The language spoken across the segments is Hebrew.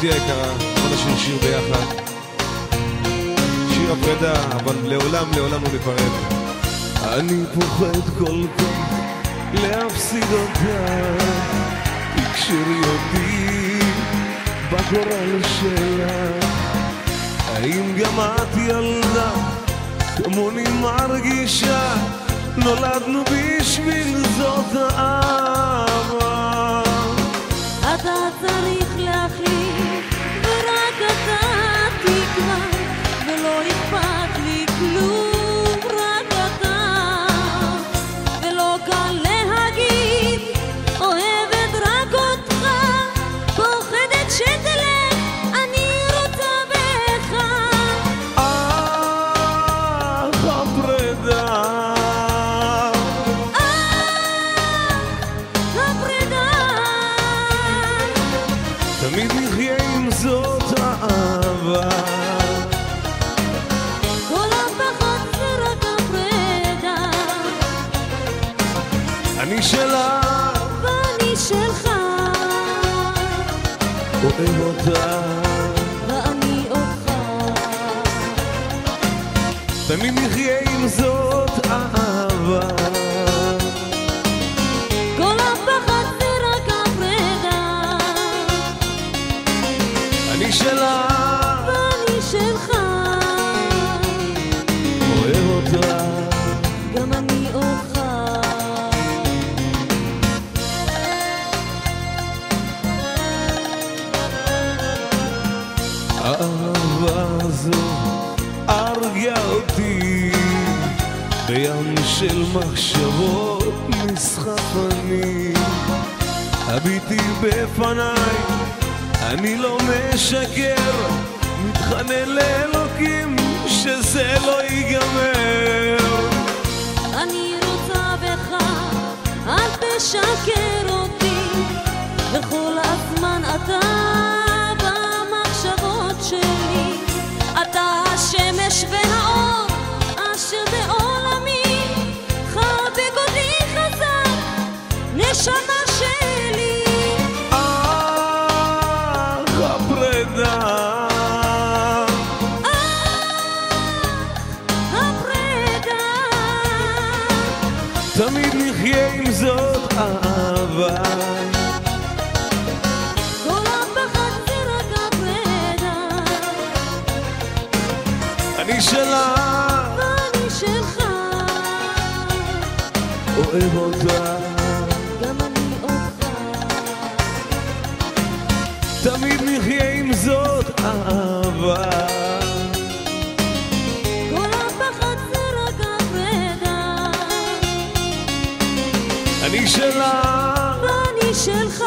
אשתי היקרה, בוא נשיר שיר ביחד. שיר הפרידה, אבל לעולם לעולם לא ניפרד. אני פוחד כל כך להפסיד אותה, כי כשריותי בגורל שלך. האם גם את ילדה כמוני מרגישה, נולדנו בשביל זאת האהבה. אתה צריך להחליט ורק אתה תקבע, ולא אכפת לי כלום, רק אתה. ולא קל להגיד אוהבת רק אותך, פוחדת שתלך, אני רוצה בך. הפרידה, הפרידה, תמיד נחיה עם זאת האהבה. כל הפחד זה רק הפרידה. אני שלך ואני שלך, אוהב אותה, ואני אותך. תמיד נחיה עם זאת אהבה. כל הפחד זה רק הפרידה. אני שלך ואני שלך, אוהב אותה, גם אני אותך. האהבה הזו הרגה אותי בים של מחשבות נסחף אני. הביטי בפניי, אני לא משקר, מתחנן לאלוקים שזה לא ייגמר. אני רוצה בך, אל תשקר אותי, וכל הזמן אתה במחשבות שלי. אתה השמש והאור אשר בעולמי, חבק אותי חזק, נשמה שלי. הפרידה, הפרידה, תמיד נחיה עם זאת אהבה. כל הפחד זה רק הפרידה. אני שלך, ואני שלך, אוהב אותה, גם אני אותך. תמיד נחיה עם זאת אהבה. כל הפחד זה רק הפרידה. אני שלך, ואני שלך,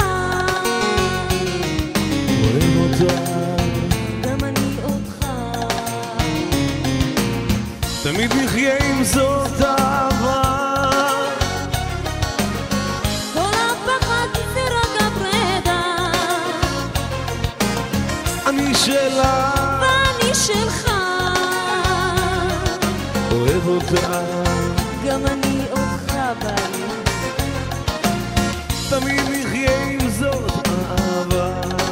אוהב אותה, גם אני אותך. תמיד נחיה עם זאת אהבה. כל הפחד זה רק הפרידה. אני שלך, ואני שלך, אוהב אותה, גם אני אותך בני. תמיד נחיה עם זאת אהבה.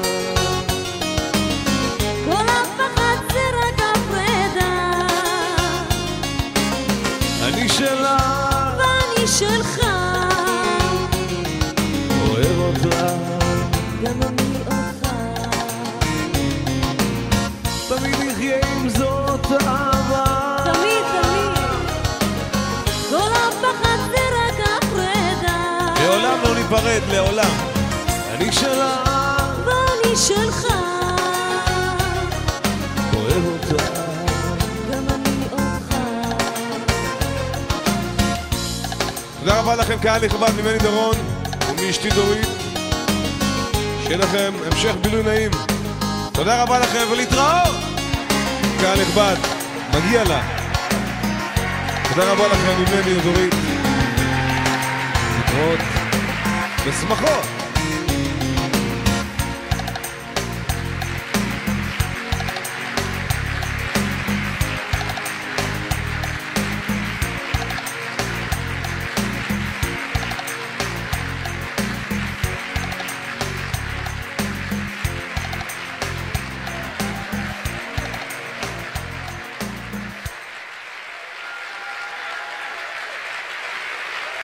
כל הפחד זה רק הפרידה. אני שלך, ואני שלך, אוהב אותה, גם אני אותך. תמיד נחיה עם זאת אהבה. תמיד, תמיד. כל הפחד זה רק הפרידה. לעולם לא ניפרד, לעולם. אני שלך, ואני שלך, אוהב אותה, גם אני אותך. תודה רבה לכם קהל נכבד, ממני דורון ומאשתי דורית. שיהיה לכם המשך בילוי נעים. תודה רבה לכם ולהתראות. קהל נכבד, מגיע לה. תודה רבה לכם ממני דורית. להתראות בשמחות.